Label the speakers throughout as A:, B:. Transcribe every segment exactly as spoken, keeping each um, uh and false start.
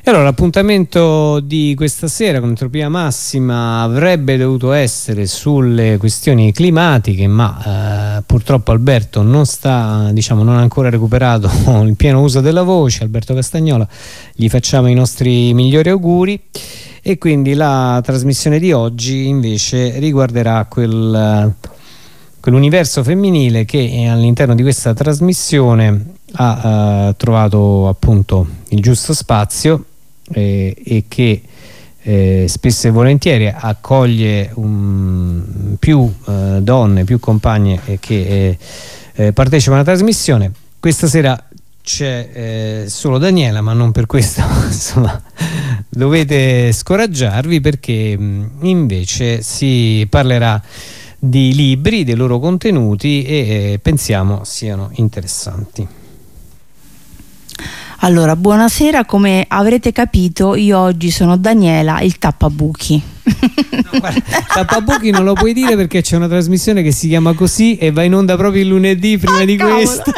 A: E allora l'appuntamento di questa sera con Entropia Massima avrebbe dovuto essere sulle questioni climatiche, ma eh, purtroppo Alberto non sta, diciamo, non ha ancora recuperato il pieno uso della voce. Alberto Castagnola, gli facciamo i nostri migliori auguri, e quindi la trasmissione di oggi invece riguarderà quel, quell'universo femminile che all'interno di questa trasmissione ha eh, trovato appunto il giusto spazio eh, e che eh, spesso e volentieri accoglie um, più eh, donne, più compagne eh, che eh, eh, partecipano alla trasmissione. Questa sera c'è eh, solo Daniela, ma non per questo insomma dovete scoraggiarvi, perché mh, invece si parlerà di libri, dei loro contenuti, e eh, pensiamo siano interessanti.
B: Allora, buonasera. Come avrete capito, io oggi sono Daniela, il tappabuchi.
A: No, guarda, tappabuchi non lo puoi dire, perché c'è una trasmissione che si chiama così e va in onda proprio il lunedì prima ah, di cavolo. Questa.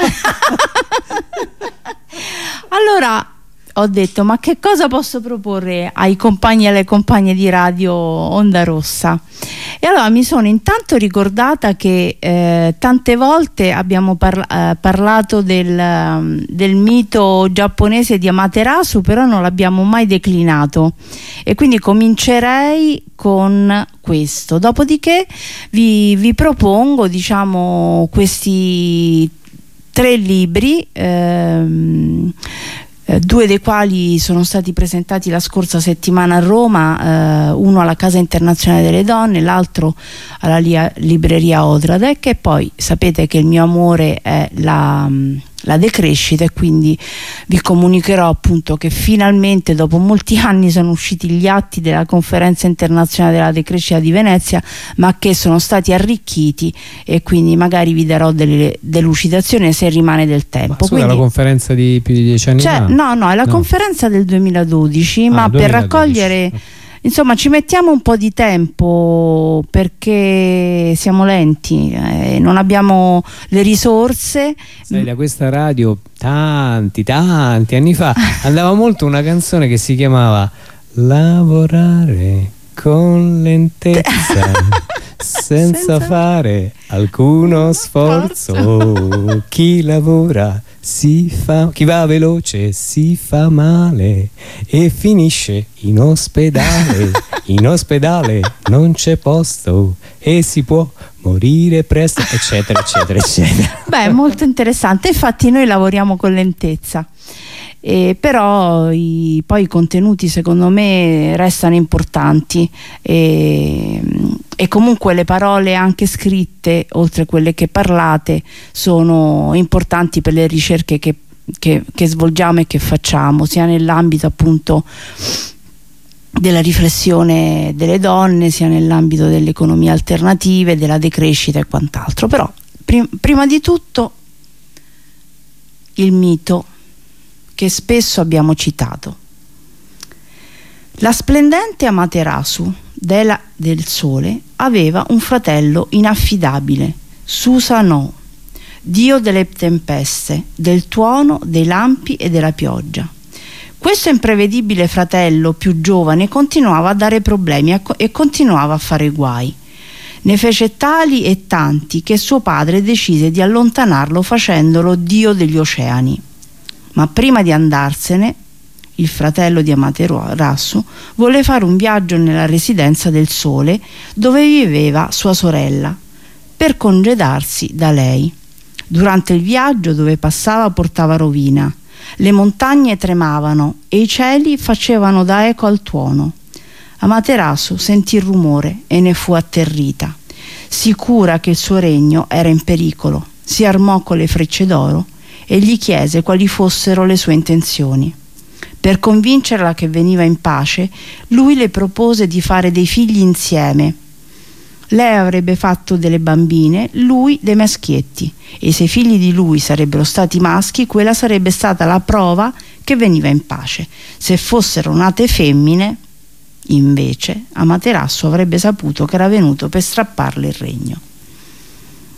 B: Allora ho detto, ma che cosa posso proporre ai compagni e alle compagne di radio Onda Rossa? E allora mi sono intanto ricordata che eh, tante volte abbiamo parla eh, parlato del, del mito giapponese di Amaterasu, però non l'abbiamo mai declinato, e quindi comincerei con questo. Dopodiché vi, vi propongo, diciamo, questi tre libri, ehm, Eh, due dei quali sono stati presentati la scorsa settimana a Roma, eh, uno alla Casa Internazionale delle Donne, l'altro alla lia, libreria Odradek. E poi sapete che il mio amore è la, la decrescita, e quindi vi comunicherò appunto che finalmente dopo molti anni sono usciti gli atti della Conferenza Internazionale della Decrescita di Venezia, ma che sono stati arricchiti, e quindi magari vi darò delle delucidazioni se rimane del tempo.
A: Ma scusa,
B: quindi,
A: la conferenza di più di dieci anni
B: cioè,
A: fa?
B: No, no, è la
A: no. conferenza
B: del duemiladodici,
A: ah,
B: ma
A: duemiladodici.
B: Per raccogliere, insomma, ci mettiamo un po' di tempo perché siamo lenti, eh, non abbiamo le risorse.
A: Sai, da questa radio tanti, tanti anni fa andava molto una canzone che si chiamava Lavorare con lentezza senza, senza fare alcuno sforzo. Chi lavora si fa, chi va veloce si fa male e finisce in ospedale. In ospedale non c'è posto e si può morire presto, eccetera eccetera eccetera.
B: Beh, molto interessante. Infatti noi lavoriamo con lentezza, eh, però i, poi i contenuti secondo me restano importanti, e, e comunque le parole anche scritte, oltre a quelle che parlate, sono importanti per le ricerche che, che, che svolgiamo e che facciamo, sia nell'ambito appunto della riflessione delle donne, sia nell'ambito delle economie alternative, della decrescita e quant'altro. Però prim prima di tutto il mito che spesso abbiamo citato. La splendente Amaterasu, dea del sole, aveva un fratello inaffidabile, Susanoo, dio delle tempeste, del tuono, dei lampi e della pioggia. Questo imprevedibile fratello più giovane continuava a dare problemi e continuava a fare guai. Ne fece tali e tanti che suo padre decise di allontanarlo facendolo dio degli oceani. Ma prima di andarsene, il fratello di Amaterasu volle fare un viaggio nella residenza del sole dove viveva sua sorella, per congedarsi da lei. Durante il viaggio dove passava portava rovina. Le montagne tremavano e i cieli facevano da eco al tuono. Amaterasu sentì il rumore e ne fu atterrita. Sicura che il suo regno era in pericolo, si armò con le frecce d'oro e gli chiese quali fossero le sue intenzioni. Per convincerla che veniva in pace, lui le propose di fare dei figli insieme. Lei avrebbe fatto delle bambine, lui dei maschietti, e se i figli di lui sarebbero stati maschi, quella sarebbe stata la prova che veniva in pace. Se fossero nate femmine, invece, Amaterasu avrebbe saputo che era venuto per strapparle il regno.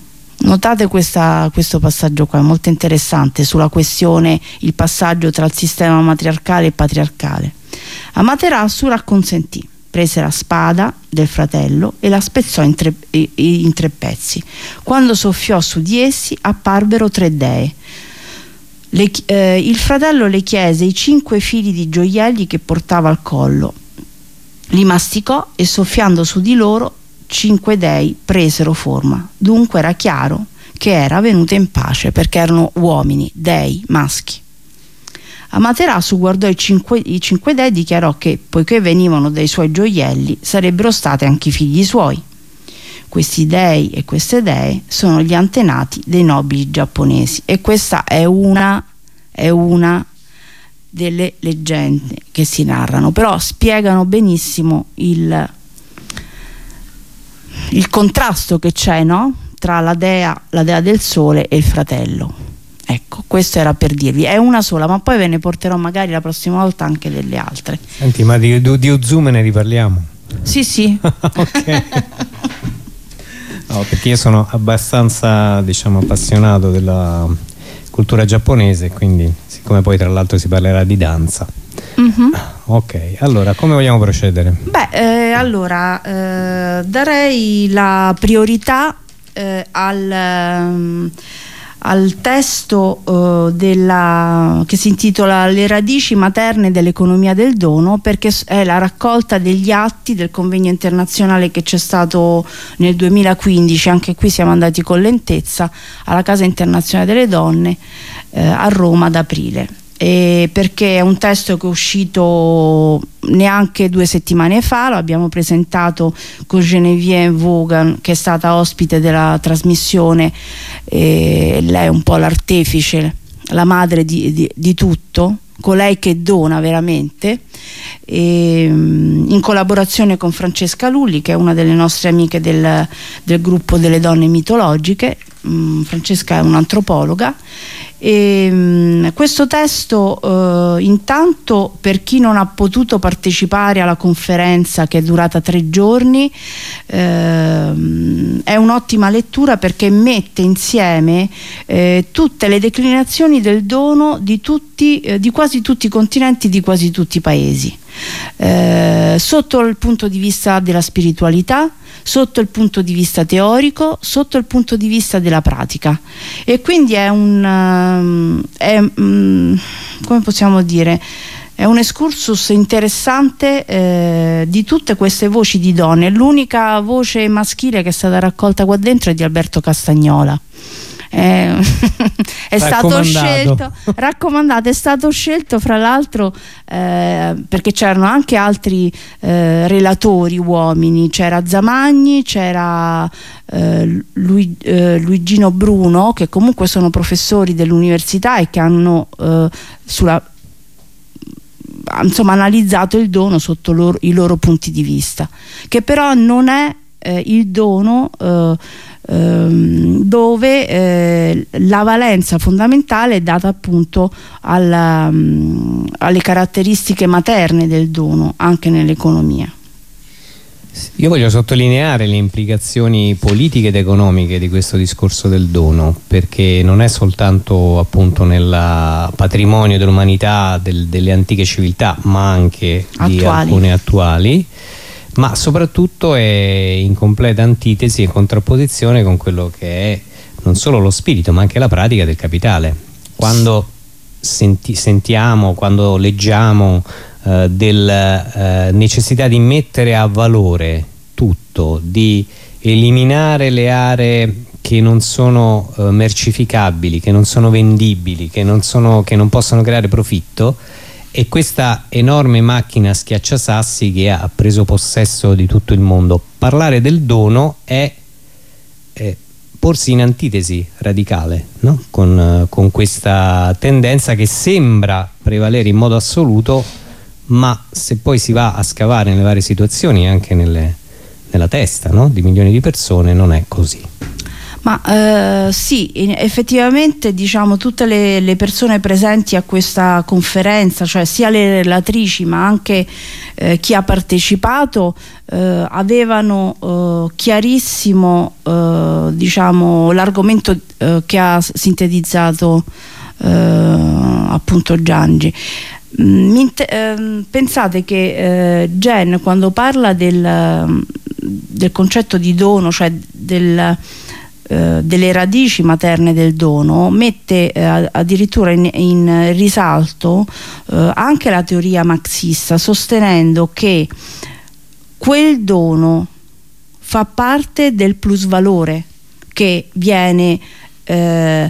B: Notate questa, questo passaggio qua, è molto interessante, sulla questione, il passaggio tra il sistema matriarcale e patriarcale. Amaterasu l'acconsentì, prese la spada del fratello e la spezzò in tre, in tre pezzi. Quando soffiò su di essi apparvero tre dei. Le, eh, il fratello le chiese i cinque fili di gioielli che portava al collo, li masticò e soffiando su di loro cinque dei presero forma. Dunque era chiaro che era venuta in pace, perché erano uomini, dei, maschi. Amaterasu guardò i cinque, i cinque dei e dichiarò che, poiché venivano dai suoi gioielli, sarebbero stati anche i figli suoi. Questi dei e queste dee sono gli antenati dei nobili giapponesi, e questa è una, è una delle leggende che si narrano, però spiegano benissimo il, il contrasto che c'è, no? Tra la dea, la dea del sole e il fratello. Ecco, questo era per dirvi, è una sola, ma poi ve ne porterò magari la prossima volta anche delle altre.
A: Senti, ma di, di Uzume ne riparliamo?
B: Sì, sì.
A: Ok. No, perché io sono abbastanza, diciamo, appassionato della cultura giapponese, quindi siccome poi tra l'altro si parlerà di danza. Mm-hmm. Ok, allora come vogliamo procedere?
B: Beh, eh, allora eh, darei la priorità eh, al, um, al testo uh, della, che si intitola Le radici materne dell'economia del dono, perché è la raccolta degli atti del convegno internazionale che c'è stato nel duemilaquindici, anche qui siamo andati con lentezza, alla Casa Internazionale delle Donne eh, a Roma ad aprile. E perché è un testo che è uscito neanche due settimane fa, lo abbiamo presentato con Geneviève Vaughan, che è stata ospite della trasmissione, e lei è un po' l'artefice, la madre di, di, di tutto, colei che dona veramente, e, in collaborazione con Francesca Lulli, che è una delle nostre amiche del, del gruppo delle donne mitologiche. um, Francesca è un'antropologa. E, um, questo testo uh, intanto, per chi non ha potuto partecipare alla conferenza che è durata tre giorni, uh, è un'ottima lettura, perché mette insieme uh, tutte le declinazioni del dono di, tutti, uh, di quasi tutti i continenti, di quasi tutti i paesi, uh, sotto il punto di vista della spiritualità, sotto il punto di vista teorico, sotto il punto di vista della pratica. E quindi è un è, um, come possiamo dire, è un excursus interessante eh, di tutte queste voci di donne. L'unica voce maschile che è stata raccolta qua dentro è di Alberto Castagnola. Eh, è stato scelto, raccomandato, è stato scelto fra l'altro eh, perché c'erano anche altri eh, relatori uomini, c'era Zamagni, c'era eh, Lui, eh, Luigino Bruno, che comunque sono professori dell'università e che hanno eh, sulla insomma analizzato il dono sotto loro, i loro punti di vista, che però non è eh, il dono eh, dove eh, la valenza fondamentale è data appunto alla, um, alle caratteristiche materne del dono anche nell'economia.
A: Io voglio sottolineare le implicazioni politiche ed economiche di questo discorso del dono, perché non è soltanto appunto nel patrimonio dell'umanità del, delle antiche civiltà, ma anche attuali. Di alcune attuali, ma soprattutto è in completa antitesi e contrapposizione con quello che è non solo lo spirito ma anche la pratica del capitale. Quando senti, sentiamo, quando leggiamo eh, della eh, necessità di mettere a valore tutto, di eliminare le aree che non sono eh, mercificabili, che non sono vendibili, che non, sono, che non possono creare profitto, e questa enorme macchina schiacciasassi che ha preso possesso di tutto il mondo. Parlare del dono è eh, porsi in antitesi radicale, no? con, eh, con questa tendenza che sembra prevalere in modo assoluto, ma se poi si va a scavare nelle varie situazioni, anche nelle, nella testa, no? di milioni di persone, non è così.
B: Ma eh, sì, effettivamente diciamo tutte le, le persone presenti a questa conferenza, cioè sia le relatrici ma anche eh, chi ha partecipato, eh, avevano eh, chiarissimo eh, diciamo l'argomento eh, che ha sintetizzato eh, appunto Giangi. Mm, eh, pensate che eh, Jen, quando parla del, del concetto di dono, cioè del Uh, delle radici materne del dono, mette uh, addirittura in, in risalto uh, anche la teoria marxista, sostenendo che quel dono fa parte del plusvalore che viene uh,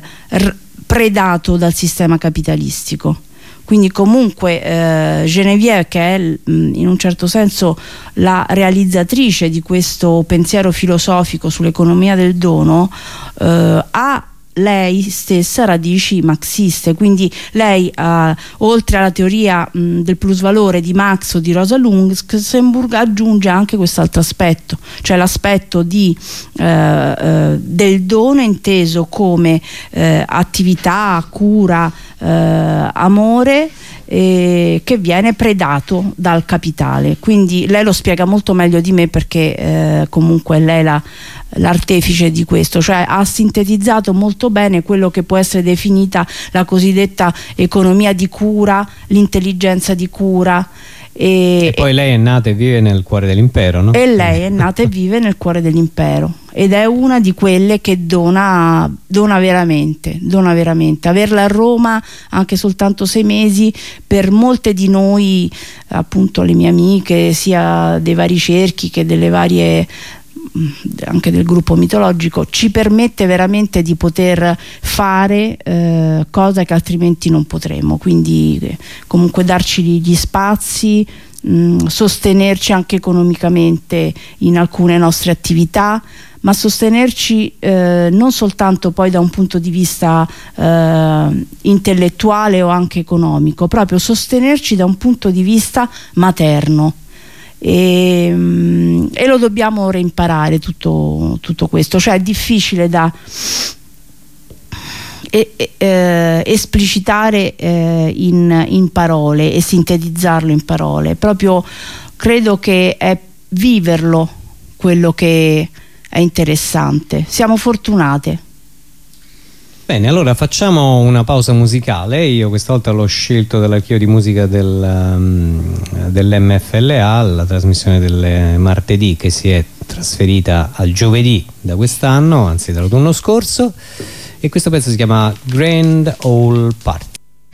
B: predato dal sistema capitalistico. Quindi comunque eh, Geneviève, che è in un certo senso la realizzatrice di questo pensiero filosofico sull'economia del dono, eh, ha lei stessa radici marxiste, quindi lei eh, oltre alla teoria mh, del plusvalore di Marx o di Rosa Luxemburg aggiunge anche quest'altro aspetto, cioè l'aspetto di eh, eh, del dono inteso come eh, attività, cura, eh, amore, eh, che viene predato dal capitale. Quindi lei lo spiega molto meglio di me, perché eh, comunque lei la l'artefice di questo, cioè ha sintetizzato molto bene quello che può essere definita la cosiddetta economia di cura, l'intelligenza di cura. E,
A: e poi lei è nata e vive nel cuore dell'impero, no?
B: E lei è nata e vive nel cuore dell'impero ed è una di quelle che dona, dona veramente, dona veramente. Averla a Roma anche soltanto sei mesi, per molte di noi, appunto le mie amiche, sia dei vari cerchi che delle varie, anche del gruppo mitologico, ci permette veramente di poter fare eh, cose che altrimenti non potremo. Quindi eh, comunque darci gli spazi, mh, sostenerci anche economicamente in alcune nostre attività, ma sostenerci eh, non soltanto poi da un punto di vista eh, intellettuale o anche economico, proprio sostenerci da un punto di vista materno. E, e lo dobbiamo reimparare tutto, tutto questo, cioè è difficile da e, eh, esplicitare eh, in, in parole e sintetizzarlo in parole. Proprio credo che è viverlo quello che è interessante. Siamo fortunate.
A: Bene, allora facciamo una pausa musicale. Io questa volta l'ho scelto dall'archivio di musica del, um, dell'M F L A, la trasmissione del martedì che si è trasferita al giovedì da quest'anno, anzi dall'autunno scorso, e questo pezzo si chiama Grand Ole Party.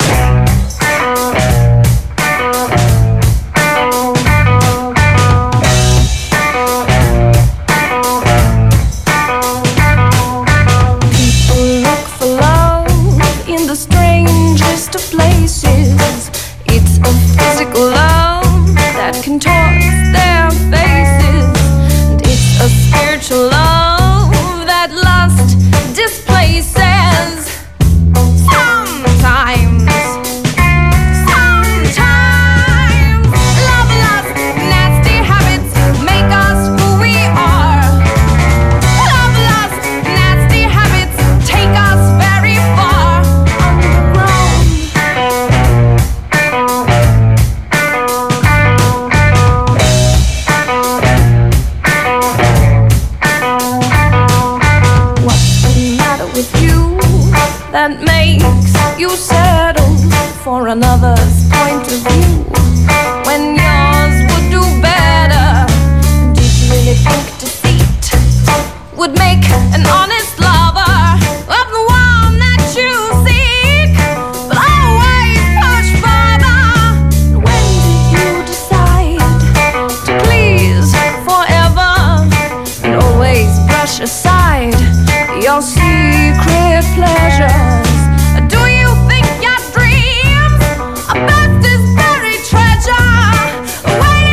C: Another's point of view when yours would do better. Did you really think deceit would make an honest lover of the one that you seek? But always push further. When did you decide to please forever and always brush aside your secret pleasures?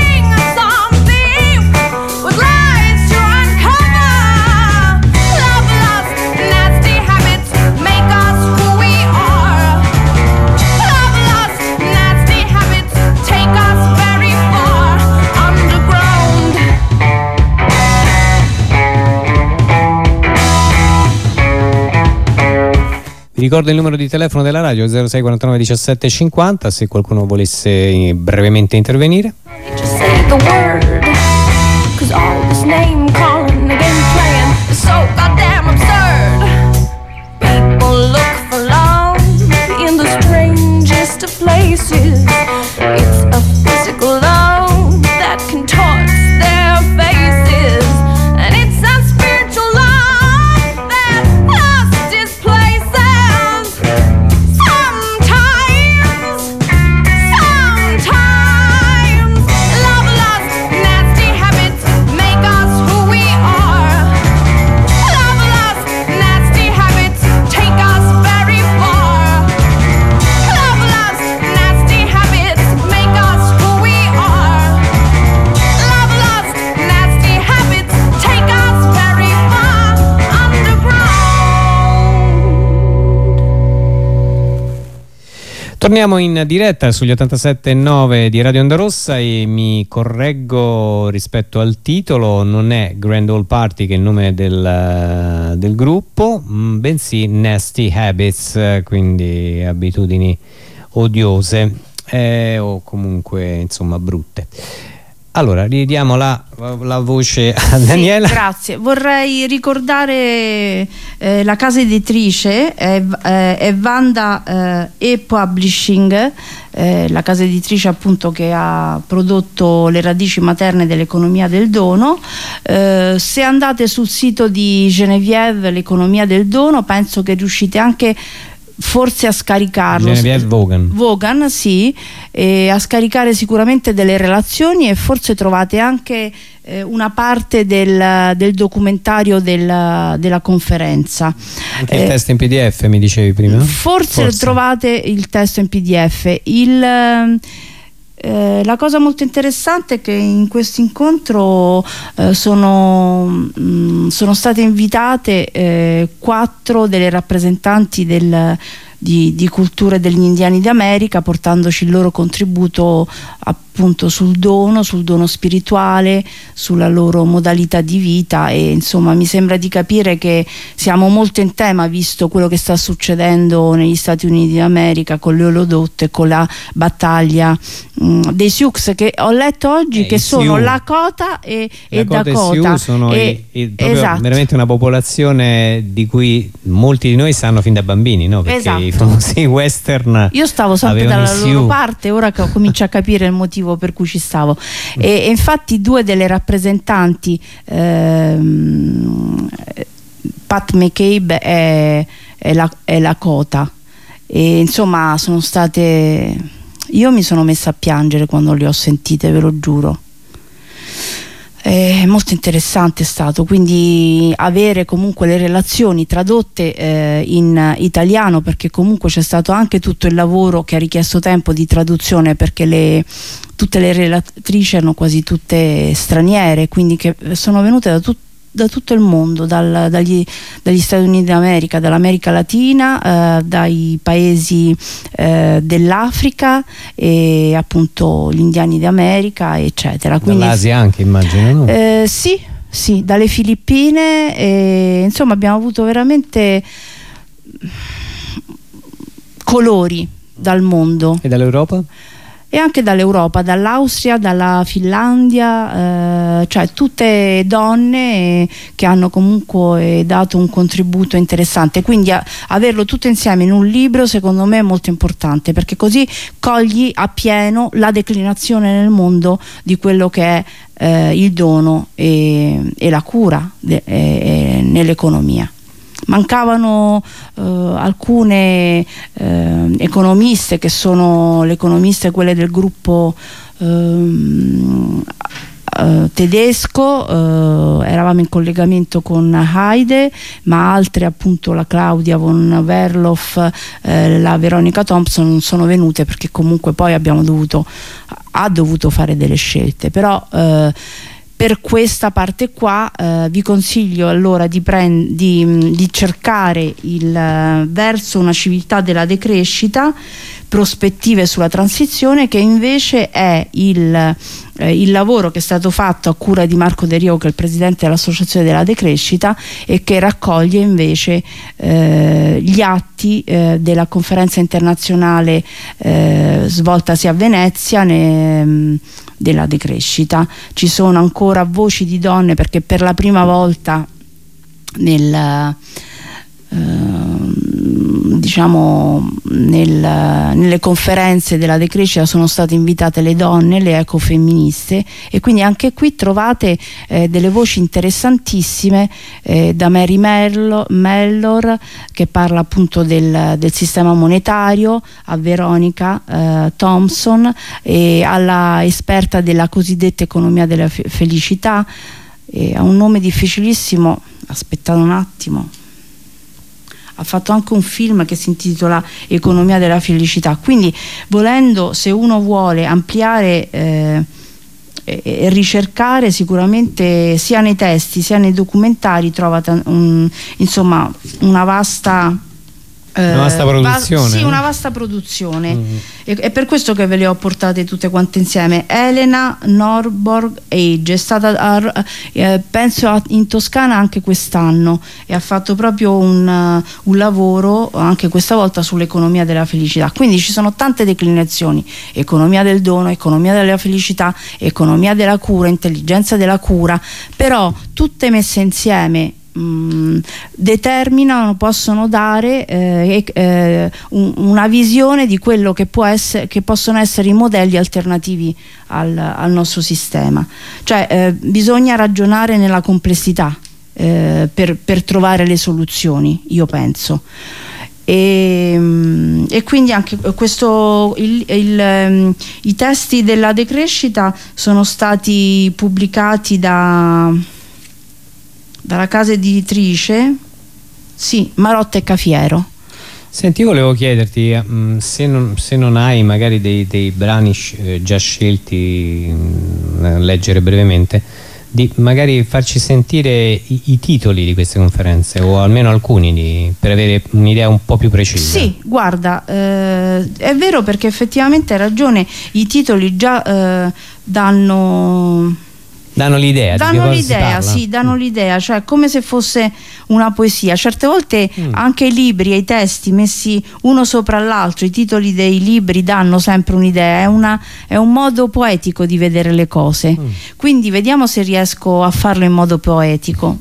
C: Love
A: Vi ricordo il numero di telefono della radio, zero sei quarantanove diciassette cinquanta, se qualcuno volesse brevemente intervenire.
C: Just say the word, 'cause all this name calling, the game playing is so goddamn absurd. People look for love in the strangest of places. It's a physical love that contorts their faces, and it's a spiritual love that us displaces. Sometimes, sometimes love, lust, nasty habits make us who we are. Love, lust, nasty habits take us very far. Love, lust, nasty habits make us who we are. Love, lust, nasty habits take us very far underground.
A: Torniamo in diretta sugli ottantasette virgola nove di Radio Onda Rossa e mi correggo rispetto al titolo, non è Grand Ole Party che è il nome del, del gruppo, mh, bensì Nasty Habits, quindi abitudini odiose eh, o comunque insomma brutte. Allora ridiamo la, la voce a Daniela.
B: Sì, grazie. Vorrei ricordare eh, la casa editrice è, è, è Vanda eh, e-Publishing, eh, la casa editrice appunto che ha prodotto Le radici materne dell'economia del dono. Eh, se andate sul sito di Geneviève, l'economia del dono, penso che riuscite anche forse a scaricarlo.
A: Geneviève Vaughan.
B: Vaughan, sì, e a scaricare sicuramente delle relazioni, e forse trovate anche eh, una parte del, del documentario del, della conferenza.
A: Anche
B: eh,
A: il testo in P D F mi dicevi prima?
B: Forse,
A: Forse.
B: trovate il testo in P D F. Il Eh, la cosa molto interessante è che in questo incontro eh, sono, mh, sono state invitate eh, quattro delle rappresentanti del, di, di culture degli indiani d'America, portandoci il loro contributo appunto sul dono, sul dono spirituale, sulla loro modalità di vita, e insomma mi sembra di capire che siamo molto in tema, visto quello che sta succedendo negli Stati Uniti d'America con le olodotte, con la battaglia mh, dei Sioux, che ho letto oggi,
A: eh,
B: che sono
A: Sioux.
B: Lakota e, e
A: Lakota
B: Dakota.
A: e Sioux sono
B: e,
A: i, i, proprio
B: esatto.
A: veramente una popolazione di cui molti di noi sanno fin da bambini, no? Perché
B: Esatto.
A: i famosi western
B: Io stavo sempre
A: avevano
B: dalla
A: i
B: loro
A: Sioux.
B: parte, ora che comincio a capire il motivo per cui ci stavo. E, e infatti due delle rappresentanti, ehm, Pat McCabe è, è, la, è Lakota, e insomma sono state, io mi sono messa a piangere quando le ho sentite, ve lo giuro. È molto interessante stato, quindi avere comunque le relazioni tradotte eh, in italiano, perché comunque c'è stato anche tutto il lavoro che ha richiesto tempo di traduzione, perché le, tutte le relatrici erano quasi tutte straniere, quindi che sono venute da tutto da tutto il mondo, dal, dagli, dagli Stati Uniti d'America, dall'America Latina, eh, dai paesi eh, dell'Africa e appunto gli indiani d'America, eccetera. Quindi,
A: dall'Asia anche, immagino, no?
B: Eh, sì, sì, dalle Filippine, e, insomma abbiamo avuto veramente colori dal mondo.
A: E dall'Europa?
B: E anche dall'Europa, dall'Austria, dalla Finlandia, eh, cioè tutte donne che hanno comunque dato un contributo interessante, quindi a, averlo tutto insieme in un libro secondo me è molto importante, perché così cogli appieno la declinazione nel mondo di quello che è eh, il dono e, e la cura de, e, nell'economia. Mancavano eh, alcune eh, economiste, che sono le economiste quelle del gruppo ehm, eh, tedesco, eh, eravamo in collegamento con Heide, ma altre, appunto la Claudia von Werloff, eh, la Veronica Thompson, non sono venute perché comunque poi abbiamo dovuto ha dovuto fare delle scelte, però eh, per questa parte qua eh, vi consiglio allora di, di, di cercare il uh, verso una civiltà della decrescita, prospettive sulla transizione, che invece è il, eh, il lavoro che è stato fatto a cura di Marco De Rio, che è il presidente dell'Associazione della Decrescita, e che raccoglie invece eh, gli atti eh, della conferenza internazionale eh, svoltasi a Venezia ne, della decrescita. Ci sono ancora voci di donne, perché per la prima volta nel Uh, diciamo nel, nelle conferenze della decrescita sono state invitate le donne, le ecofemministe, e quindi anche qui trovate eh, delle voci interessantissime, eh, da Mary Mellor, Mellor che parla appunto del, del sistema monetario, a Veronica eh, Thompson, e alla esperta della cosiddetta economia della fe felicità, e ha un nome difficilissimo, aspettate un attimo, ha fatto anche un film che si intitola Economia della felicità. Quindi, volendo, se uno vuole ampliare eh, e ricercare, sicuramente sia nei testi sia nei documentari trova un, insomma una vasta
A: una vasta produzione,
B: va, sì, una vasta produzione.
A: Mm.
B: E, è per questo che ve le ho portate tutte quante insieme. Elena Norborg Age è stata a, eh, penso a, in Toscana anche quest'anno, e ha fatto proprio un, uh, un lavoro anche questa volta sull'economia della felicità. Quindi ci sono tante declinazioni: economia del dono, economia della felicità, economia della cura, intelligenza della cura, però tutte messe insieme Mm, determinano, possono dare eh, eh, un, una visione di quello che può essere, che possono essere i modelli alternativi al, al nostro sistema. Cioè eh, bisogna ragionare nella complessità eh, per, per trovare le soluzioni, io penso. E, e quindi anche questo il, il, i testi della decrescita sono stati pubblicati da dalla casa editrice, sì, Marotta e Cafiero.
A: Senti, io volevo chiederti mh, se, non, se non hai magari dei, dei brani eh, già scelti, mh, leggere brevemente, di magari farci sentire i, i titoli di queste conferenze, o almeno alcuni, di, per avere un'idea un po' più precisa.
B: Sì, guarda, eh, è vero, perché effettivamente hai ragione, i titoli già eh, danno...
A: danno l'idea,
B: danno l'idea, sì, danno mm. l'idea, cioè come se fosse una poesia. Certe volte mm. anche i libri e i testi messi uno sopra l'altro, i titoli dei libri danno sempre un'idea, è, una, è un modo poetico di vedere le cose. Mm. Quindi vediamo se riesco a farlo in modo poetico.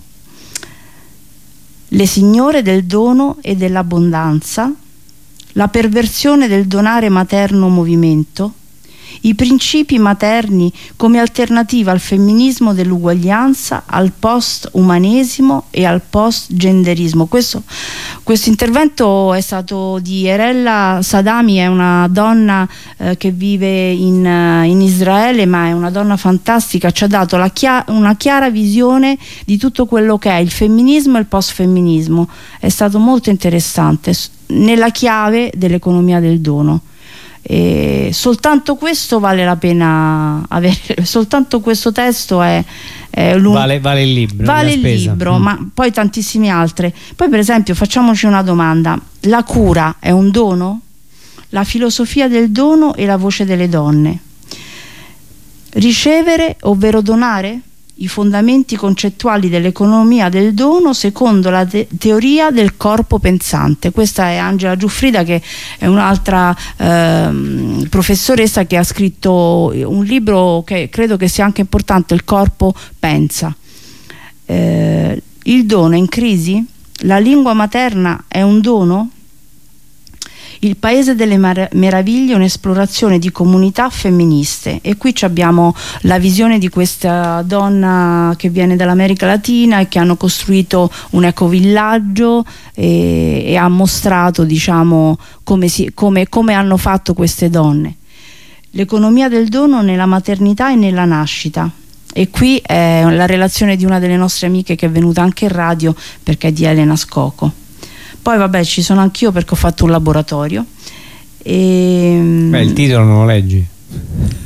B: Le signore del dono e dell'abbondanza, la perversione del donare materno movimento, i principi materni come alternativa al femminismo dell'uguaglianza, al post-umanesimo e al post-genderismo. Questo, questo intervento è stato di Erella Sadami, è una donna eh, che vive in, in Israele, ma è una donna fantastica, ci ha dato la chia- una chiara visione di tutto quello che è il femminismo e il post-femminismo. È stato molto interessante, nella chiave dell'economia del dono. E soltanto questo vale la pena avere, soltanto questo testo è, è
A: vale, vale il libro,
B: vale il libro mm. ma poi tantissimi altri. Poi per esempio facciamoci una domanda: la cura è un dono? La filosofia del dono e la voce delle donne. Ricevere ovvero donare? I fondamenti concettuali dell'economia del dono secondo la te teoria del corpo pensante. Questa è Angela Giuffrida, che è un'altra ehm, professoressa che ha scritto un libro che credo che sia anche importante, Il corpo pensa. Eh, il dono è in crisi? La lingua materna è un dono? Il paese delle meraviglie è un'esplorazione di comunità femministe, e qui abbiamo la visione di questa donna che viene dall'America Latina e che hanno costruito un ecovillaggio e, e ha mostrato, diciamo, come, si, come, come hanno fatto queste donne. L'economia del dono nella maternità e nella nascita. E qui è la relazione di una delle nostre amiche che è venuta anche in radio, perché è di Elena Scocco. Poi vabbè, ci sono anch'io perché ho fatto un laboratorio. E...
A: Beh, il titolo non lo leggi?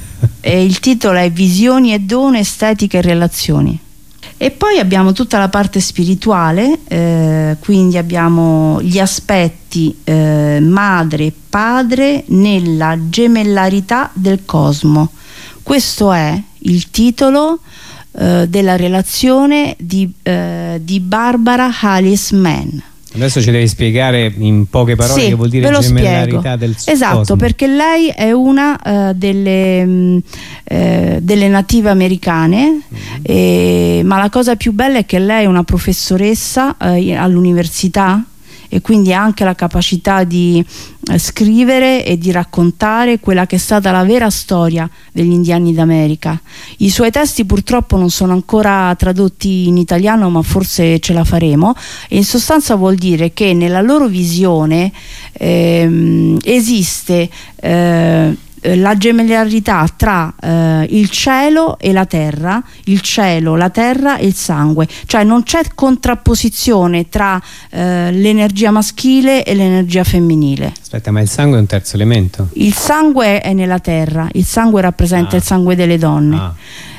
B: e il titolo è Visioni e dono, estetica e relazioni. E poi abbiamo tutta la parte spirituale, eh, quindi abbiamo gli aspetti eh, madre e padre nella gemellarità del cosmo. Questo è il titolo eh, della relazione di, eh, di Barbara Alice Mann.
A: Adesso ci devi spiegare in poche parole sì, che vuol dire gemellarità del cosmo.
B: Esatto, perché lei è una uh, delle, mh, eh, delle native americane, mm-hmm. e, ma la cosa più bella è che lei è una professoressa uh, all'università, e quindi ha anche la capacità di eh, scrivere e di raccontare quella che è stata la vera storia degli indiani d'America. I suoi testi purtroppo non sono ancora tradotti in italiano, ma forse ce la faremo, e in sostanza vuol dire che nella loro visione ehm, esiste eh, la gemellarità tra eh, il cielo e la terra, il cielo, la terra e il sangue, cioè non c'è contrapposizione tra eh, l'energia maschile e l'energia femminile.
A: Aspetta, ma il sangue è un terzo elemento?
B: Il sangue è nella terra, il sangue rappresenta ah. il sangue delle donne. Ah.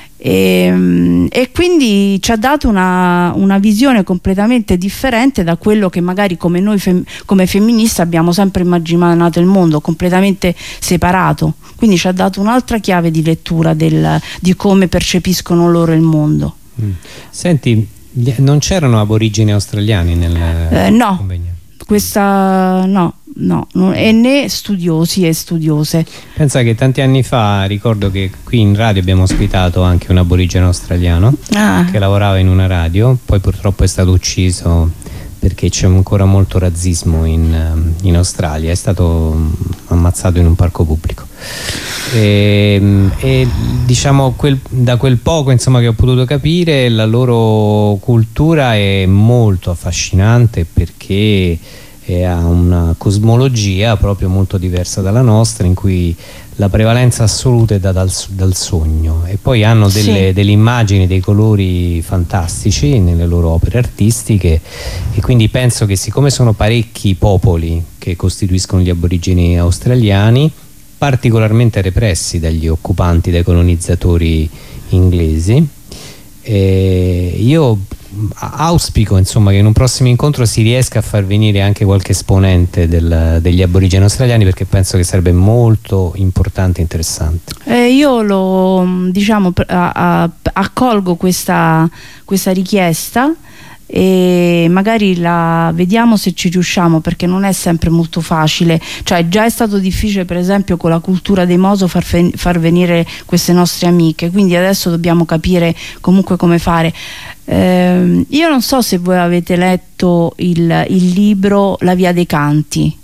B: E, e quindi ci ha dato una, una visione completamente differente da quello che magari come noi fem, come femministe abbiamo sempre immaginato il mondo, completamente separato. Quindi ci ha dato un'altra chiave di lettura del, di come percepiscono loro il mondo.
A: Mm. Senti, non c'erano aborigeni australiani nel
B: eh, no, convegno? Questa no. No, non, e né studiosi e studiose.
A: Pensa che tanti anni fa ricordo che qui in radio abbiamo ospitato anche un aborigeno australiano ah. che lavorava in una radio, poi purtroppo è stato ucciso perché c'è ancora molto razzismo in, in Australia, è stato ammazzato in un parco pubblico. E, e diciamo quel, da quel poco insomma che ho potuto capire, la loro cultura è molto affascinante perché e ha una cosmologia proprio molto diversa dalla nostra, in cui la prevalenza assoluta è data dal, dal sogno, e poi hanno delle, sì. delle immagini, dei colori fantastici nelle loro opere artistiche, e quindi penso che siccome sono parecchi popoli che costituiscono gli aborigeni australiani, particolarmente repressi dagli occupanti, dai colonizzatori inglesi, e io auspico insomma che in un prossimo incontro si riesca a far venire anche qualche esponente del, degli aborigeni australiani, perché penso che sarebbe molto importante e interessante.
B: Eh, io lo diciamo a, a, accolgo questa, questa richiesta e magari la vediamo se ci riusciamo, perché non è sempre molto facile, cioè già è stato difficile per esempio con la cultura dei Moso far, far venire queste nostre amiche, quindi adesso dobbiamo capire comunque come fare. Eh, io non so se voi avete letto il, il libro La Via dei Canti.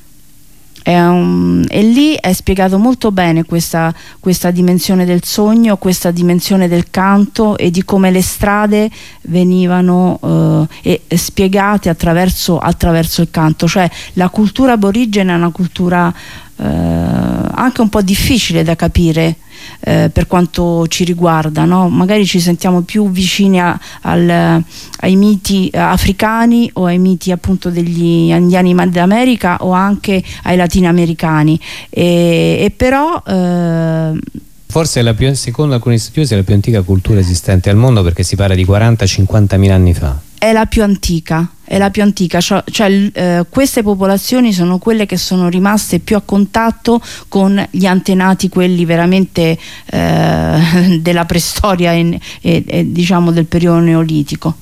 B: È un, e lì è spiegato molto bene questa, questa dimensione del sogno, questa dimensione del canto e di come le strade venivano eh, e, spiegate attraverso, attraverso il canto. Cioè la cultura aborigena è una cultura eh, anche un po' difficile da capire eh, per quanto ci riguarda, no? Magari ci sentiamo più vicini a, al, ai miti africani o ai miti appunto degli indiani d'America o anche ai latinoamericani, e, e però eh,
A: forse è la più, secondo alcuni studiosi è la più antica cultura esistente al mondo, perché si parla di quaranta cinquanta mila anni fa.
B: È la più antica, è la più antica, cioè, cioè eh, queste popolazioni sono quelle che sono rimaste più a contatto con gli antenati, quelli veramente eh, della preistoria e, e, e diciamo del periodo neolitico,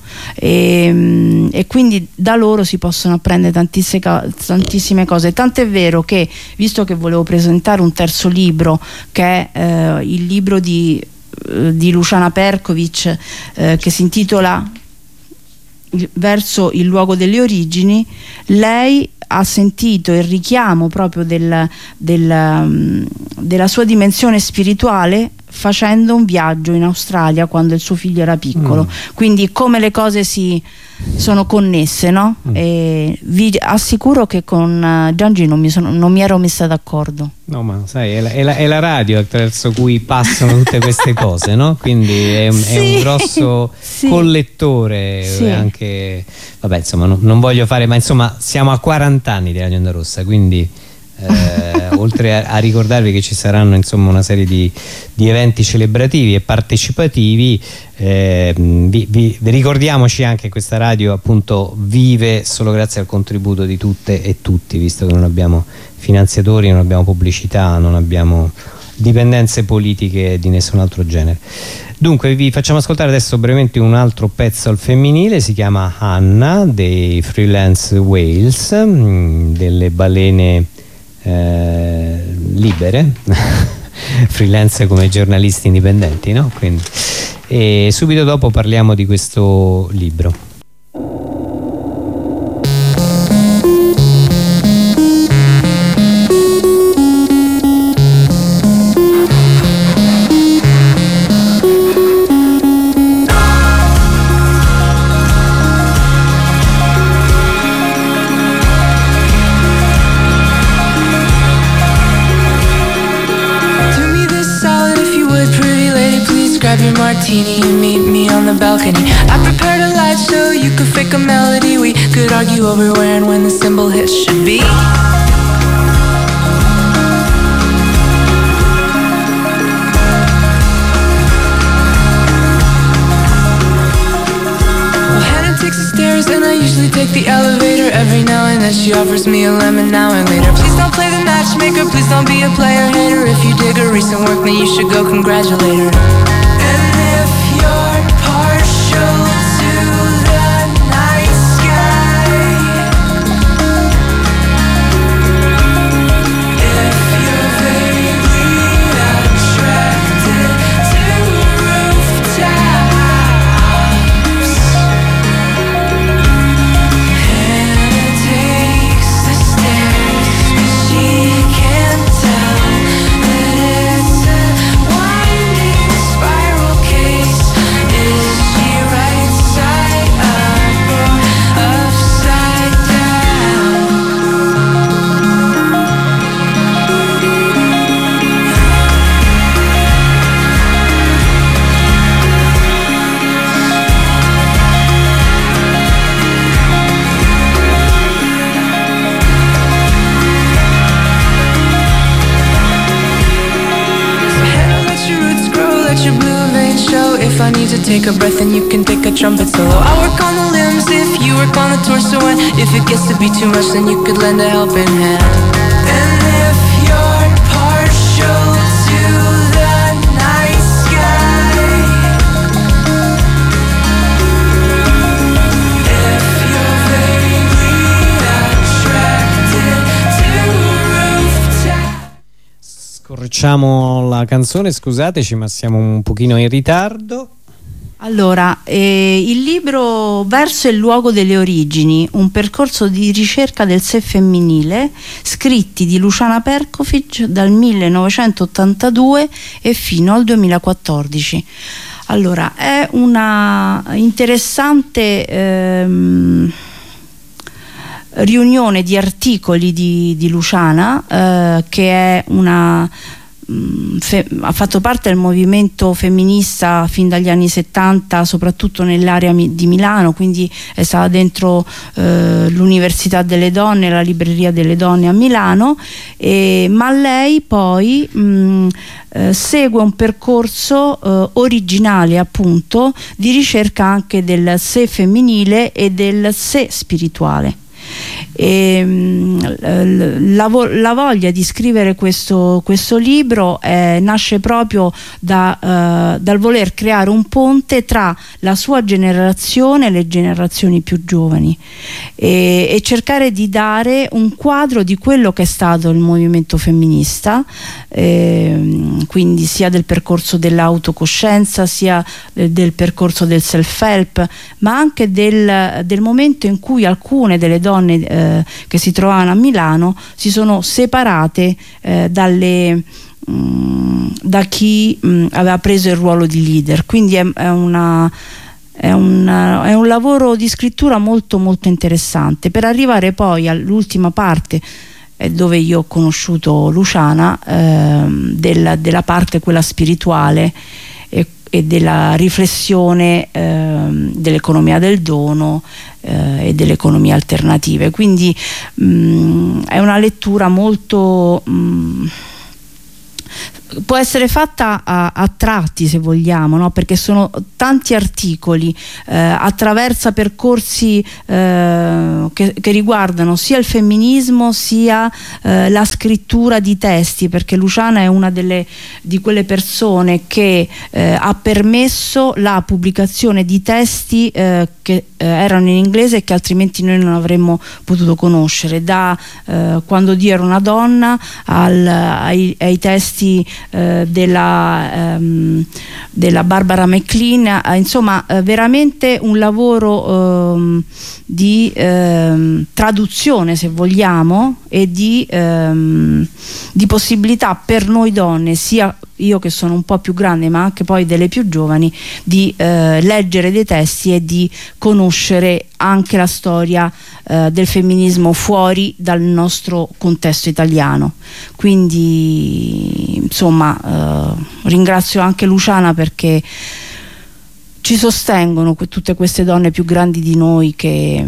B: e, e quindi da loro si possono apprendere tantissime, tantissime cose, tant'è vero che, visto che volevo presentare un terzo libro che è eh, il libro di, di Luciana Perkovic eh, che si intitola Verso il luogo delle origini, lei ha sentito il richiamo proprio del, del, della sua dimensione spirituale facendo un viaggio in Australia quando il suo figlio era piccolo, mm. quindi come le cose si sono connesse, no? Mm. E vi assicuro che con Giangi non mi, sono, non mi ero messa d'accordo.
A: No, ma sai, è la, è, la, è la radio attraverso cui passano tutte queste cose, no? Quindi è un, sì. è un grosso sì. collettore, sì. anche, vabbè, insomma, non, non voglio fare, ma insomma siamo a quaranta anni di Radio Onda Rossa, quindi eh, oltre a, a ricordarvi che ci saranno insomma una serie di, di eventi celebrativi e partecipativi, eh, vi, vi, vi ricordiamoci anche che questa radio appunto vive solo grazie al contributo di tutte e tutti, visto che non abbiamo finanziatori, non abbiamo pubblicità, non abbiamo dipendenze politiche di nessun altro genere. Dunque vi facciamo ascoltare adesso brevemente un altro pezzo al femminile, si chiama Anna dei Freelance Whales, delle balene eh, libere freelance come giornalisti indipendenti, no? Quindi, e subito dopo parliamo di questo libro.
D: Grab your martini and meet me on the balcony. I prepared a light show, you could fake a melody. We could argue over where and when the cymbal hits should be. Well, Hannah takes the stairs and I usually take the elevator. Every now and then she offers me a lemon now and later. Please don't play the matchmaker, please don't be a player hater. If you dig her recent work, then you should go congratulate her. Take a breath and you can take a trumpet solo. I work on the limbs if you work on the torso, and if it gets to be too much then you could lend a helping hand. And if you're partial to the night sky, if you're vaguely attracted to rooftop.
A: Scorciamo la canzone, scusateci ma siamo un pochino in ritardo.
B: Allora, eh, il libro Verso e il luogo delle origini, un percorso di ricerca del sé femminile, scritti di Luciana Perkovic dal millenovecentottantadue e fino al duemilaquattordici. Allora, è una interessante ehm, riunione di articoli di, di Luciana, eh, che è una... Fe, ha fatto parte del movimento femminista fin dagli anni settanta, soprattutto nell'area mi, di Milano, quindi è stata dentro eh, l'Università delle Donne, la Libreria delle Donne a Milano, e, ma lei poi mh, eh, segue un percorso eh, originale appunto di ricerca anche del sé femminile e del sé spirituale. E, la, la voglia di scrivere questo, questo libro eh, nasce proprio da, eh, dal voler creare un ponte tra la sua generazione e le generazioni più giovani e, e cercare di dare un quadro di quello che è stato il movimento femminista, eh, quindi sia del percorso dell'autocoscienza sia del, del percorso del self-help, ma anche del, del momento in cui alcune delle donne eh, che si trovavano a Milano si sono separate eh, dalle, mh, da chi mh, aveva preso il ruolo di leader. Quindi è, è, una, è, una, è un lavoro di scrittura molto molto interessante, per arrivare poi all'ultima parte eh, dove io ho conosciuto Luciana, eh, della, della parte quella spirituale, e, e della riflessione eh, dell'economia del dono eh, e delle economie alternative. Quindi mh, è una lettura molto mh, può essere fatta a, a tratti, se vogliamo, no? Perché sono tanti articoli, eh, attraversa percorsi eh, che, che riguardano sia il femminismo sia eh, la scrittura di testi, perché Luciana è una delle, di quelle persone che eh, ha permesso la pubblicazione di testi eh, che eh, erano in inglese e che altrimenti noi non avremmo potuto conoscere, da eh, Quando Dio era una donna al, ai, ai testi Eh, della, ehm, della Barbara McLean, eh, insomma eh, veramente un lavoro ehm, di ehm, traduzione, se vogliamo, e di, ehm, di possibilità per noi donne, sia io che sono un po' più grande ma anche poi delle più giovani, di eh, leggere dei testi e di conoscere anche la storia eh, del femminismo fuori dal nostro contesto italiano. Quindi insomma eh, ringrazio anche Luciana, perché ci sostengono que- tutte queste donne più grandi di noi che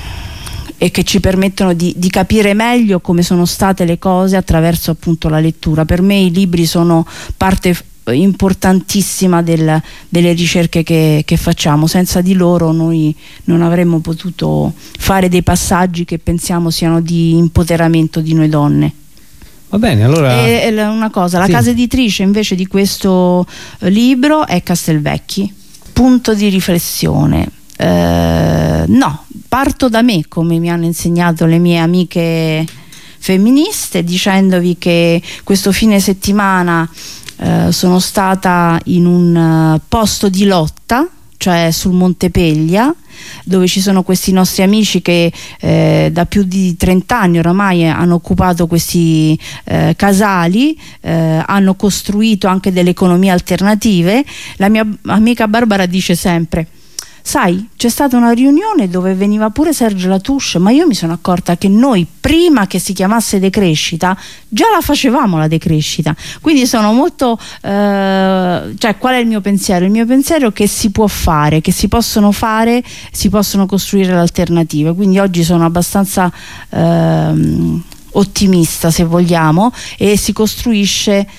B: e che ci permettono di, di capire meglio come sono state le cose attraverso appunto la lettura. Per me i libri sono parte importantissima del, delle ricerche che, che facciamo. Senza di loro noi non avremmo potuto fare dei passaggi che pensiamo siano di empoderamento di noi donne.
A: Va bene, allora...
B: E, e una cosa, la
A: sì.
B: casa editrice invece di questo libro è Castelvecchi. Punto di riflessione. Eh, no, parto da me, come mi hanno insegnato le mie amiche femministe, dicendovi che questo fine settimana eh, sono stata in un uh, posto di lotta, cioè sul Monte Peglia, dove ci sono questi nostri amici che eh, da più di trenta anni oramai hanno occupato questi eh, casali, eh, hanno costruito anche delle economie alternative. La mia amica Barbara dice sempre: sai, c'è stata una riunione dove veniva pure Sergio Latouche, ma io mi sono accorta che noi, prima che si chiamasse decrescita, già la facevamo la decrescita. Quindi sono molto eh, cioè, qual è il mio pensiero? Il mio pensiero è che si può fare, che si possono fare, si possono costruire le alternative. Quindi oggi sono abbastanza eh, ottimista, se vogliamo, e si costruisce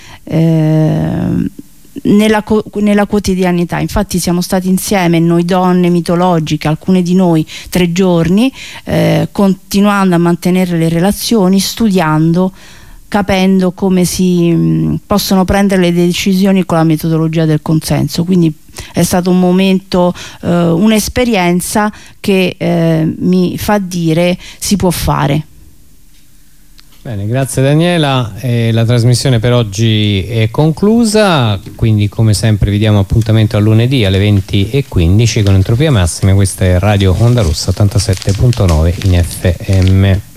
B: eh, Nella, nella quotidianità. Infatti siamo stati insieme, noi donne mitologiche, alcune di noi tre giorni, eh, continuando a mantenere le relazioni, studiando, capendo come si mh, possono prendere le decisioni con la metodologia del consenso. Quindi è stato un momento, eh, un'esperienza che eh, mi fa dire si può fare.
A: Bene, grazie Daniela, eh, la trasmissione per oggi è conclusa, quindi come sempre vi diamo appuntamento a lunedì alle venti e quindici con Entropia Massima. Questa è Radio Onda Rossa ottantasette punto nove in F M.